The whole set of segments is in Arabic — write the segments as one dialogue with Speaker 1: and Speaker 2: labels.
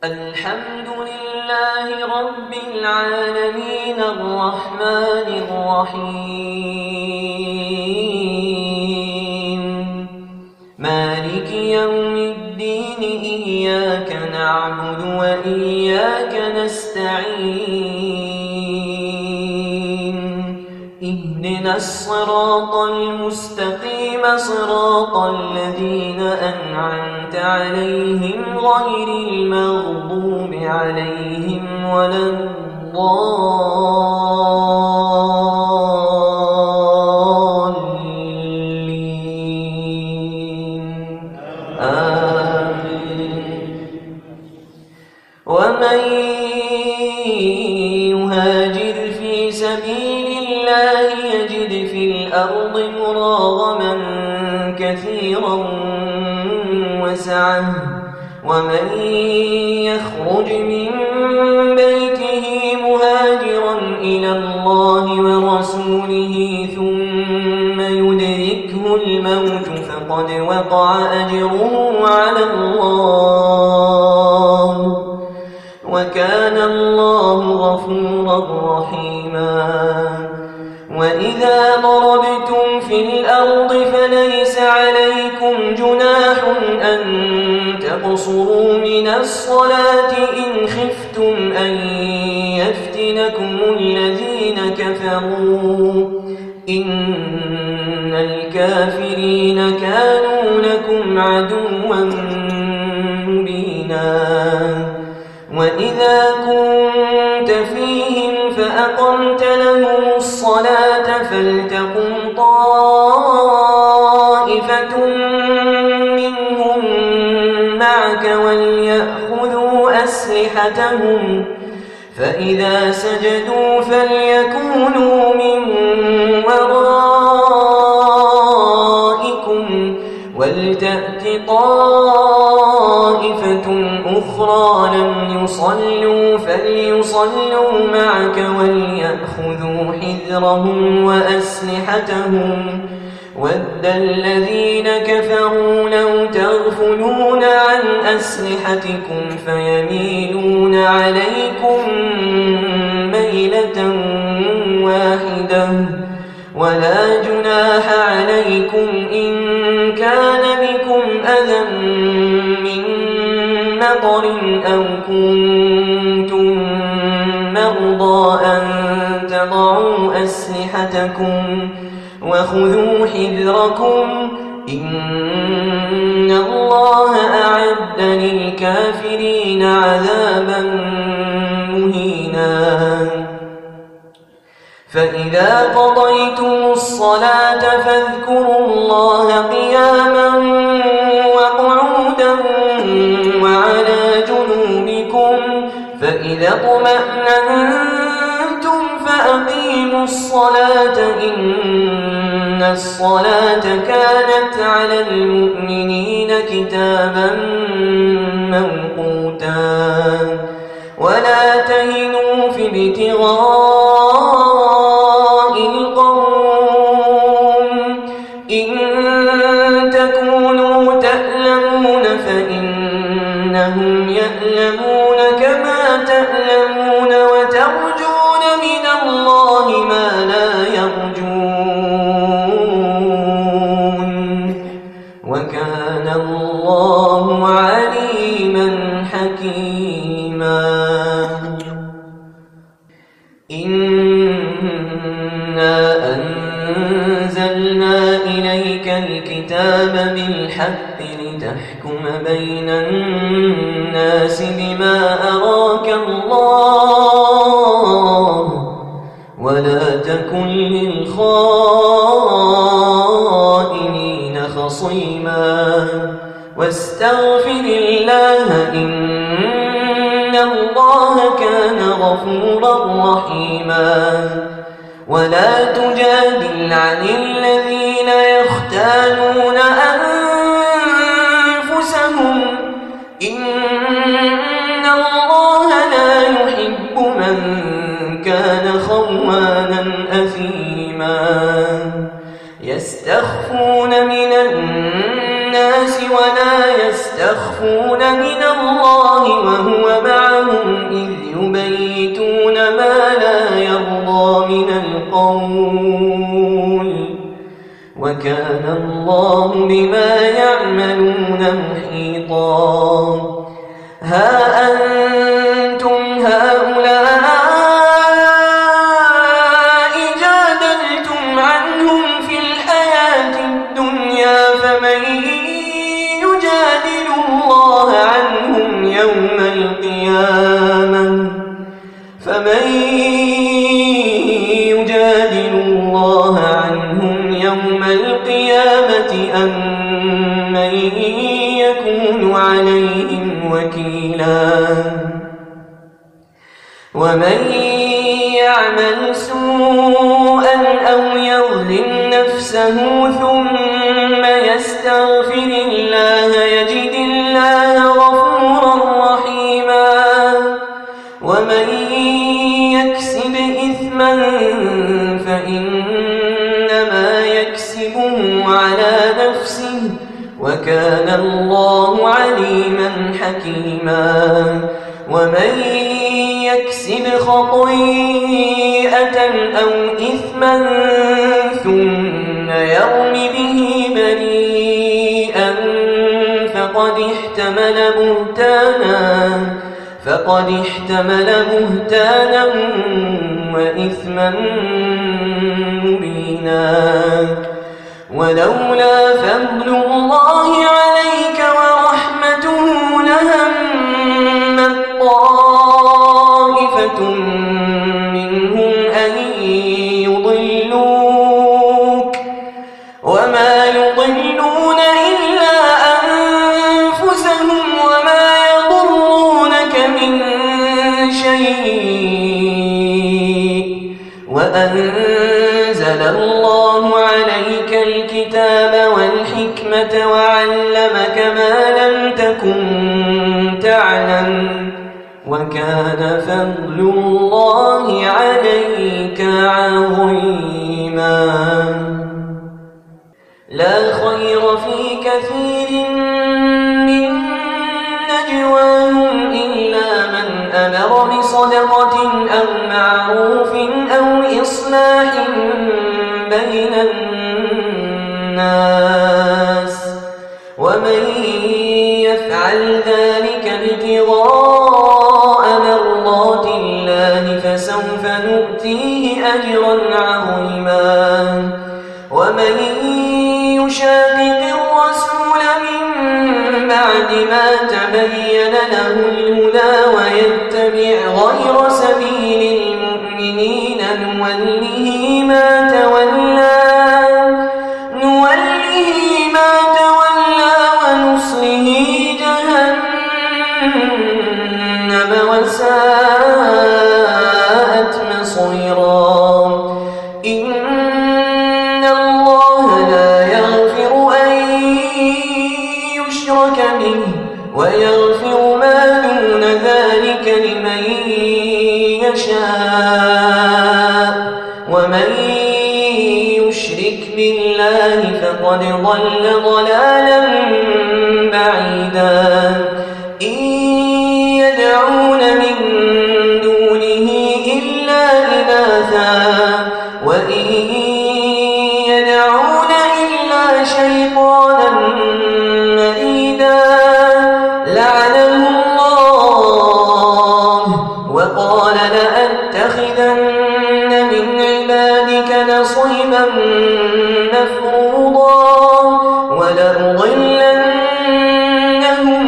Speaker 1: الحمد لله رب العالمين الرحمن الرحيم مالك يوم الدين إياك نعبد وإياك نستعين اهدنا الصراط المستقيم صراط الذين أنعمت عليهم غير المغضوب عليهم ولا الضالين آمين. ومن يهاجر في سبيل الله يجد في الأرض مراغما كثيرا وسعة ومن يخرج من بيته مهاجرا إلى الله ورسوله ثم يدركه الموت فقد وقع أجره على الله وكان الله غفورا رحيما. وإذا ضربتم في الأرض فليس عليكم جناح أن تقصروا من الصلاة إن خفتم أن يفتنكم الذين كفروا إن الكافرين كانوا لكم عدوا مبينا. وإذا كنت فيهم فأقمت لهم الصلاة فلتقم طائفة منهم معك وليأخذوا أسلحتهم فإذا سجدوا فليكونوا من ورائكم ولتأت طائفة أخرى لم يصلوا فليصلوا معك وليأخذوا حذرهم وأسلحتهم ود الذين كفروا لو تغفلون عن أسلحتكم فيميلون عليكم ميلة واحدة ولا جناح عليكم إن كان بكم أذى من مطر أو كنتم مرضى أن تضعوا أسلحتكم وخذوا حذركم إن الله أعد للكافرين عذابا مهينا. فإذا قضيتم الصلاة فاذكروا الله قياما وقعودا وعلى جنوبكم فإذا اطمأننتم فأقيموا الصلاة إن الصلاة كانت على المؤمنين كتابا موقوتا. ولا تهنوا في ابتغاء القوم إن تكونوا تألمون فإنهم يألمون كما تألمون وترجون من الله ما لا يرجون وكان الله عليما حكيما. إنا أنزلنا إليك الكتاب بالحق لتحكم بين الناس بما أراك الله ولا تكن للخائنين خصيما واستغفر الله إن الله كان غفورا رحيما. ولا تجادل عن الذين يختانون أنفسهم إن الله لا يحب من كان خوانا أثيما. يستخفون من الناس ولا يستخفون من الله وهو ها أنتم هؤلاء جادلتم عنهم في الحياة الدنيا فمن يجادل الله عنهم يوم القيامة أم من يكون عليهم وكيلا ومن يعمل سوءا أو يظلم نفسه ثم يستغفر الله يجد الله غفورا رحيما ومن يكسب إثما فإنما يكسبه على نفسه وكان الله عليما حكيما ومن يكسب خطيئة أو إثما ثم يرم به بريئا فقد احتمل بهتانا وإثما مبينا ولولا فضل الله عليك ورحمته لهمت طائفة منهم أن يضلوك وما يضلون إلا أنفسهم وما يضرونك من شيء وأنزل الله عليك الكتاب والحكمة وعلمك ما لم تكن تعلم وكان فضل الله عليك عظيما لا خير في كثير من نجواهم إلا من أمر بصدقة أو معروف أو إصلاح بين الناس ومن يفعل ذلك ابتغاء مرضات الله فسوف نؤتيه أجرا عظيما ومن يشاقق الرسول من بعد ما تبين له الهدى ويتبع غير سبيل المؤمنين نوله ما تولى ونصله جهنم وساءت مصيرا إن الله لا يغفر أن يشرك به ويغفر ما دون ذلك لمن يشاء ومن يشرك بالله فقد ضل ضلالا بعيدا إن يدعون من دونه إلا إناثا وإن يدعون إلا شيطانا مريدا لعنه الله وقال لأتخذن من عبادك نصيبا مفروضا ولأضلنهم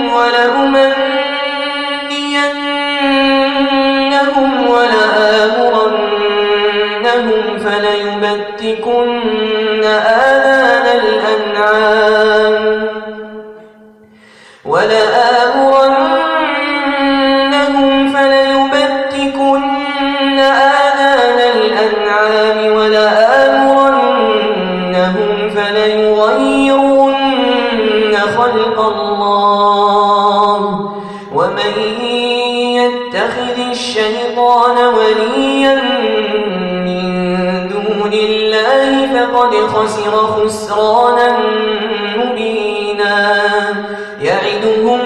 Speaker 1: ولأمنينهم ولآمرنهم فليبتكن آذان الأنعام ولآمرنهم فليغيرن خلق الله ومن يتخذ الشيطان وليا من دون الله فقد خسر خسرانا مبينا يعدهم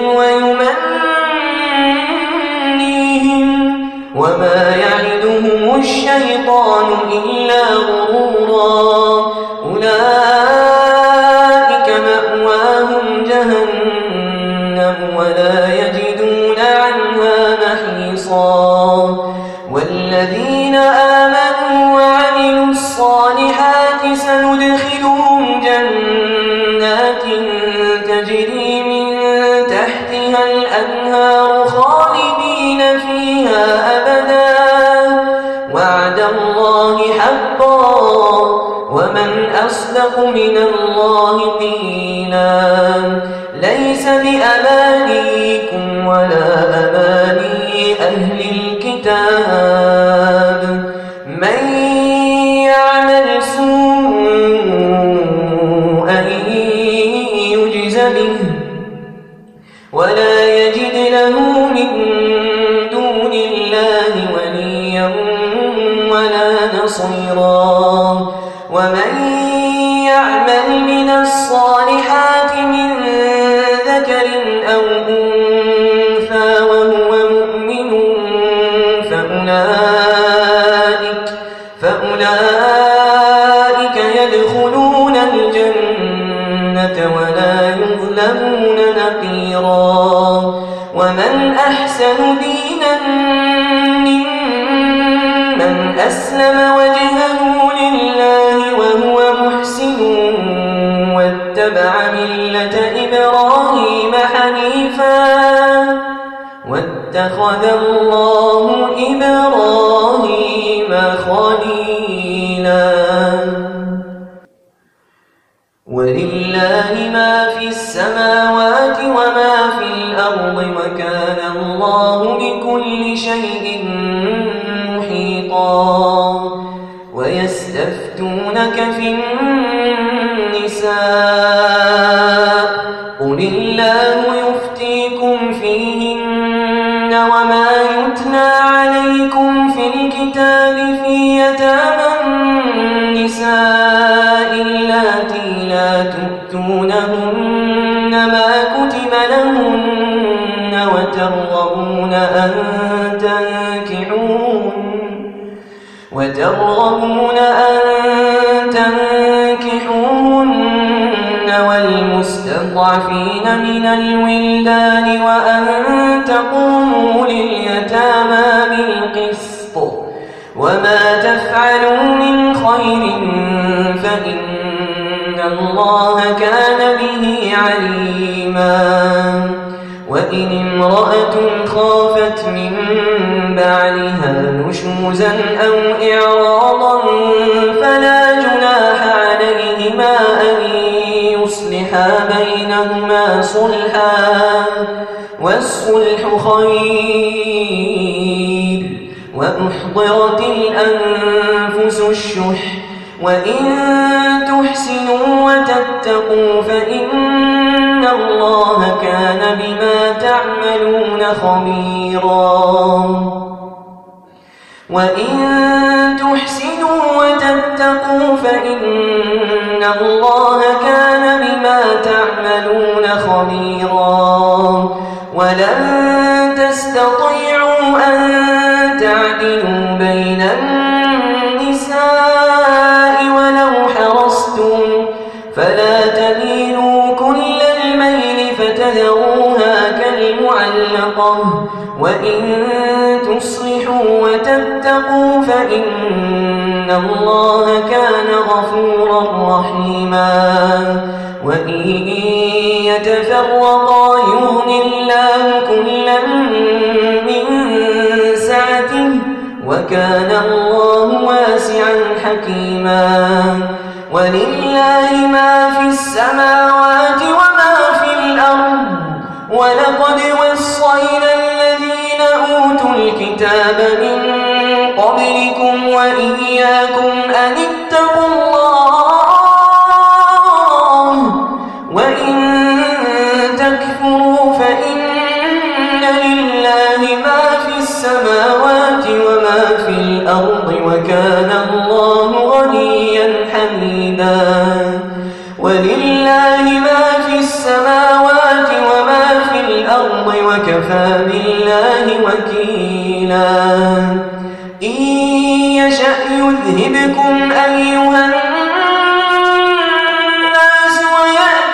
Speaker 1: ويمنيهم وما يعدهم الشيطان إلا غرورا أولئك مأواهم جهنم ولا يجدون الله حقا ومن أصدق من الله قيلا ليس بأمانيكم ولا أماني أهل الكتاب من يعمل سوءا يجز به ولا يجد له من دون الله وليا ولا نصيرا ومن يعمل من الصالحات من ذكر أو أنثى وهو مؤمن فأولئك يدخلون الجنة ولا يظلمون نقيرا ومن أحسن دينا ممن أسلم وجهه لله وهو محسن واتبع ملة إبراهيم حنيفا واتخذ الله إبراهيم خليلا ولله ما في السماوات وما في الأرض وكان الله بكل شيء محيطا ويستفتونك في النساء قل الله يفتيكم فيهن وما يتلى عليكم في الكتاب في يتامى النساء اللاتي لا تؤتونهن ما كتب لهن وترغبون أن تنكحوهن والمستضعفين من الولدان وأن تقوموا لليتامى بالقسط وما تفعلوا من خير فإن الله كان به عليما وإن امرأة خافت من بعلها نشوزا أو إعراضا فلا جناح عليهما أن يصلحا بينهما صلحا والصلح خير وأحضرت الأنفس الشح وإن تحسنوا وتتقوا فإن الله كان بما تعملون خبيرا وإن تحسنوا وتتقوا فإن الله كان بما تعملون خبيرا ولن تستطيعوا أن تعدلوا بين النساء ولو حرصتم فلا تميلوا كل الميل فتذروها كالمعلقة وإن تصلحوا وتتقوا فإن الله كان غفورا رحيما وإن يتفرقا يغن الله كلا من سعته وكان الله واسعا حكيما ولله ما في السماوات وما في الأرض ولقد وصينا الذين أوتوا الكتاب من قبلكم وإياكم أن اتقوا الله وإن تكفروا فإن لله ما في السماوات وما في الأرض وكان الله غنيا حميدا ولله ما في السماوات وما في الأرض وكفى بالله وكيلا إن يشأ يذهبكم أيها الناس ويأت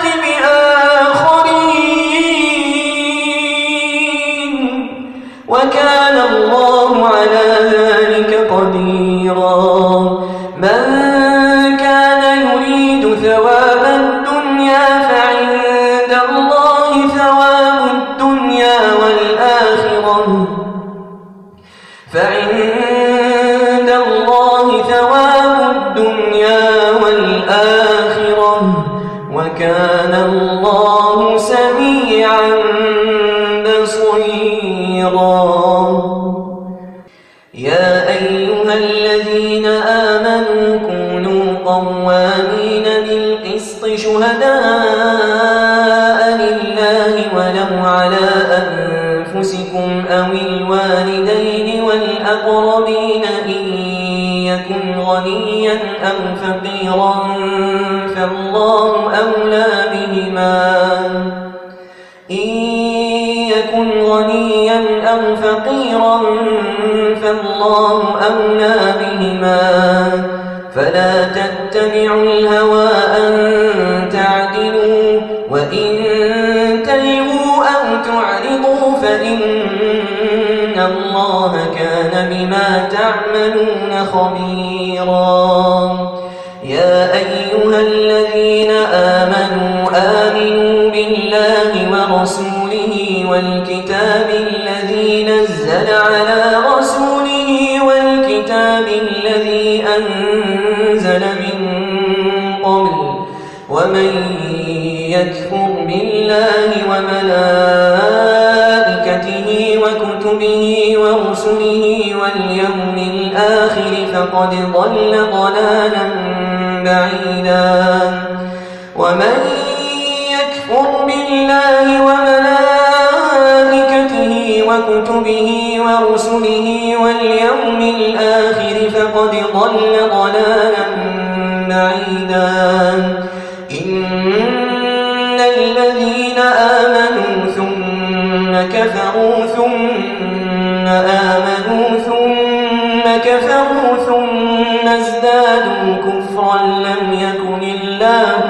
Speaker 1: بآخرين وكان الله على ذلك قديرا من كان يريد ثواب الدنيا فعند الله ثواب الدنيا والآخرة فعند الله الدنيا والآخرة وكان الله سميعا بصيرا. يا أيها الذين آمنوا كونوا قوامين بالقسط شهداء لله ولو على أنفسكم أو الوالدين والأقربين إن يكن غنيا أو فقيرا فالله أولى بهما فلا تتبعوا الهوى أن تعدلوا وإن تلووا أو تعرضوا فإن الله كان بما تعملون خبيرا. يا أيها الذين آمنوا بالله ورسوله والكتاب الذي نزل على رسوله والكتاب الذي أنزل من قبل ومن يكفر بالله وملائكته وكتبه ورسله واليوم الآخر فقد ضل ضلالا بعيدا. ومن يكفر بالله وملائكته وكتبه ورسله واليوم الآخر فقد ضل ضلالا بعيدا. إن الذين آمنوا ثم كفروا ثم آمنوا ثم كفروا ثم ازدادوا كفرا لم يكن الله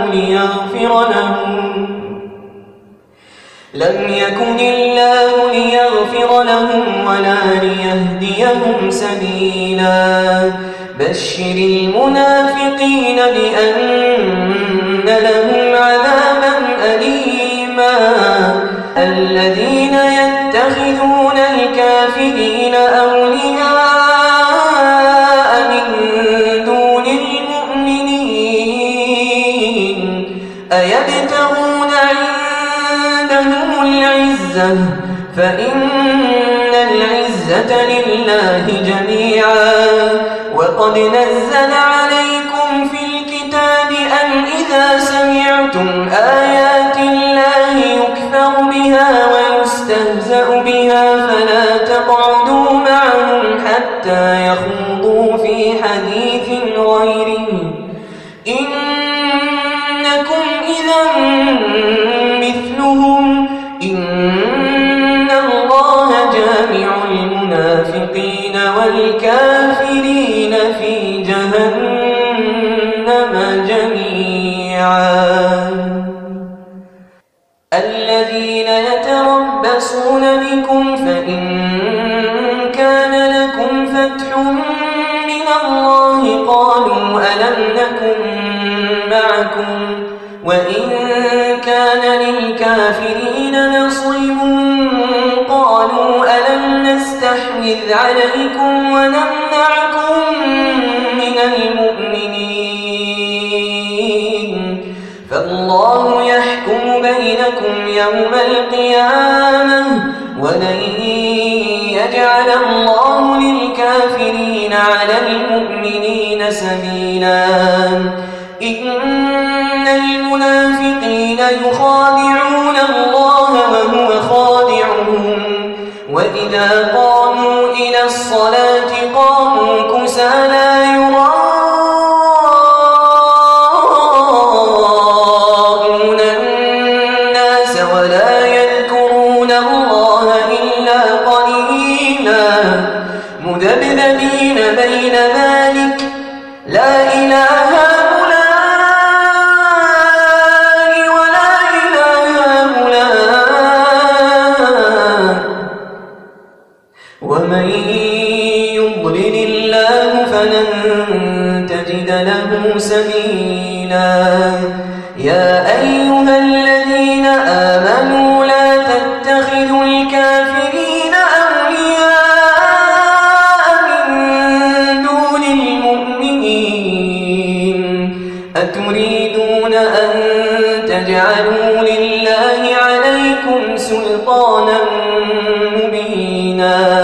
Speaker 1: ليغفر لهم ولا ليهديهم سبيلا. بشر المنافقين بأن لهم عذابا أليما. الذين يتخذون الكافرين أولياء من دون المؤمنين أيبتغون عندهم العزة فإن العزة لله جميعا. وقد نزل عليكم في الكتاب أن إذا سمعتم آيات الله يكفر بها ويستهزأ بها فلا تقعدوا معهم حتى يخوضوا في حديث غيره إنكم إذا مثلهم إن الله جامع المنافقين والكافرين في جهنم جميعا. الذين يتربصون بكم فإن كان لكم فتح من الله قالوا ألم نكن معكم وإن كان للكافرين نصيب قالوا ألم نستحوذ عليكم ونمنعكم من المؤمنين فالله يحكم بينكم يوم القيامة ولن يجعل الله للكافرين على المؤمنين سبيلا. إن المنافقين يخادعون الله وهو خادعهم وإذا قاموا إلى الصلاة قاموا كسالى يراءون الناس ولا يذكرون الله إلا قليلا مذبذبين بين ذلك لا إله ومن يضلل الله فلن تجد له سبيلا. يا أيها الذين آمنوا لا تتخذوا الكافرين أولياء من دون المؤمنين أتريدون أن تجعلوا لله عليكم سلطانا مبينا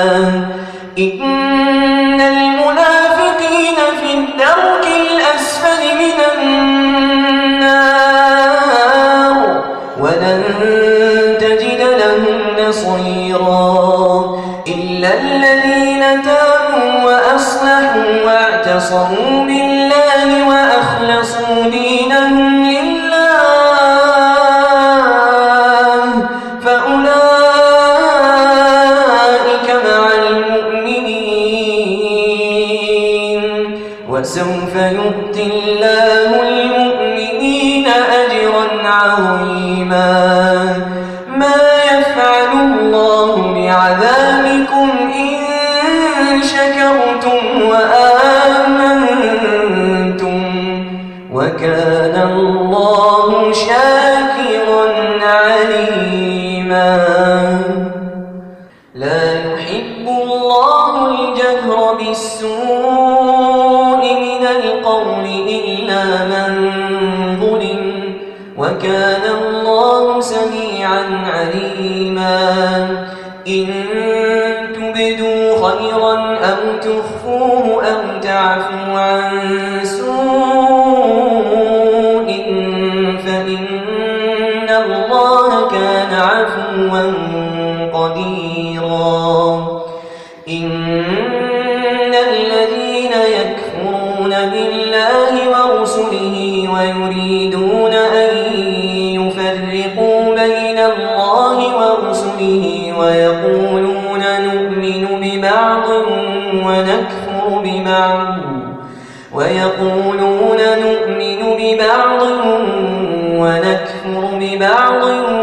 Speaker 1: إن المنافقين في الدرك الأسفل من النار ولن تجد لهم نصيرا إلا الذين تابوا وأصلحوا واعتصموا بالله وأخلصوا دينهم لله فأولئك مع المؤمنين وسوف يؤتي الله المؤمنين أجرا عظيما ما يفعل الله بعذابكم إن شكرتم وآمنتم وكان الله شاكرا عليما لا يحب الله الجهر بالسوء من القول إلا من ظلم وكان الله سميعا عليما إن تبدوا خيرا أو تخفوه أو تعفوا عن سوء فإن الله كان عفوا قديرا إن الذين يكفرون بالله ورسله ويريدون أن يفرقوا بين الله ورسله ويقولون نؤمن ببعض ونكفر ببعض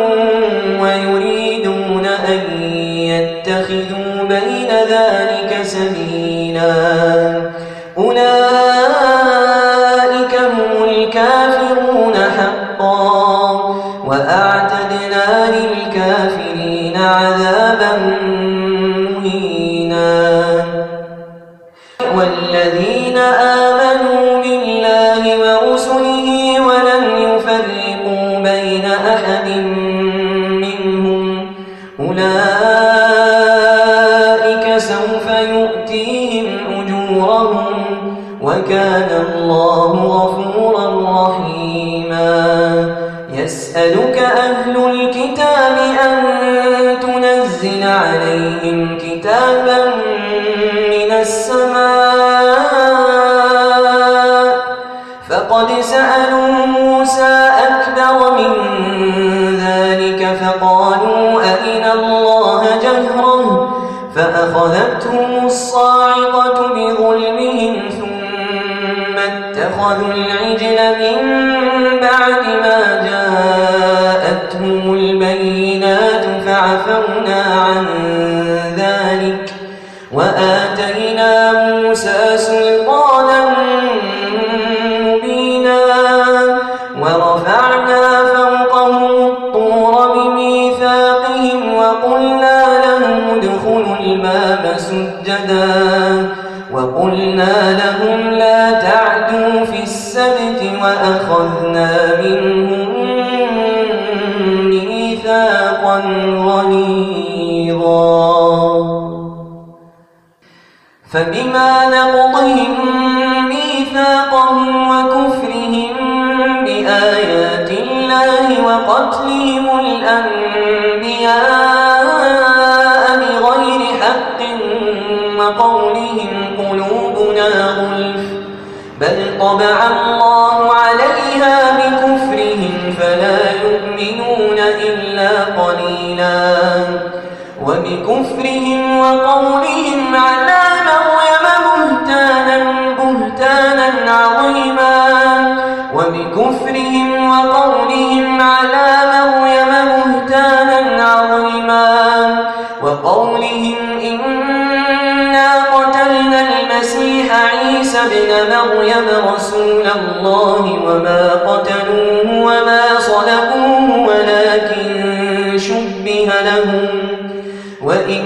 Speaker 1: ويريدون أن يتخذوا بين ذلك سبيلا أولئك هم الكافرون حقا وأعتدنا للكافرين عذابا مهينا والذين آمنوا بالله ورسله ولم يفرقوا بين أحد منهم أولئك سوف يؤتيهم أجورهم وكان الله غفورا رحيما يسألك أهل الكتاب أن تنزل عليهم كتابا من السماء فقد سألوا موسى أكبر من ذلك فقالوا أرنا الله جهرا فأخذتهم الصاعقة بظلمهم ثم اتخذوا العجل من بعد ما جاءتهم البينات فعفونا عن ذلك وآتينا موسى سلطانا مبينا ورفعنا فوقهم الطور بميثاقهم وقلنا لهم ادخلوا الباب سجدا وقلنا لهم لا تعدوا في السبت وأخذنا منهم ميثاقا غليظا فبما نقضهم ميثاقهم وكفرهم بآيات الله وقتلهم الأنبياء بغير حق وقولهم قلوبنا غلف بل طبع الله عليها بكفرهم فلا يؤمنون إلا قليلا وبكفرهم وقولهم على مريم بهتانا عظيما وبكفرهم وقولهم على مريم بهتانا عظيما وقولهم إنا قتلنا المسيح عيسى ابن مريم رسول الله وما قتلوه وما صلبوه ولكن شبه لهم وإن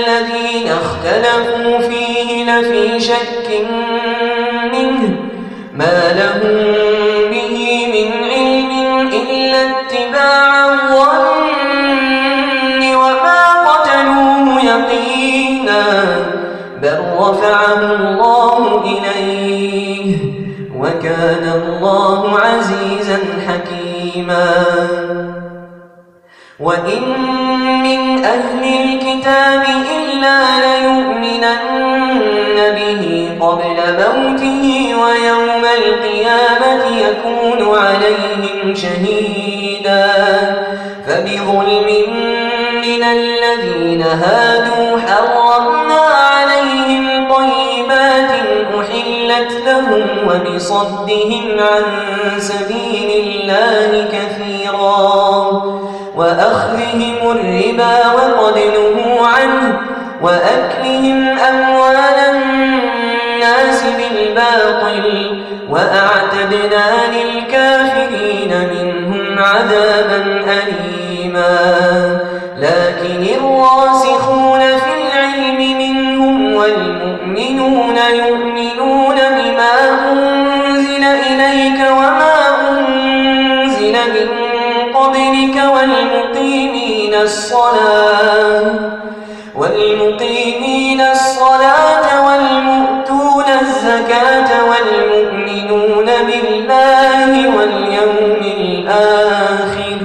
Speaker 1: الذين اختلفوا فيه لفي شك منه ما لهم به من علم إلا اتباع الظن وما قتلوه يقينا بل رفعه الله إليه وكان الله عزيزا حكيما وإن من أهل الكتاب إلا ليؤمنن به قبل موته ويوم القيامة يكون عليهم شهيدا فبظلم من الذين هادوا حرمنا عليهم طيبات أحلت لهم وبصدهم عن سبيل الله كثيرا وأخذهم الربا وقد نهوا عنه وأكلهم أموال الناس بالباطل وأعتدنا للكافرين منهم عذابا أليما لكن الراسخون في العلم منهم والمؤمنون يؤمنون بما أنزل إليك وما أنزل من قبلك والمقيمين الصلاة والمؤتون الزكاة والمؤمنون بالله واليوم الآخر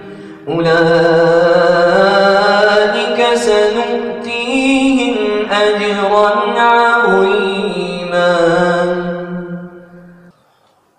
Speaker 1: أولئك سنؤتيهم أجرا عظيما.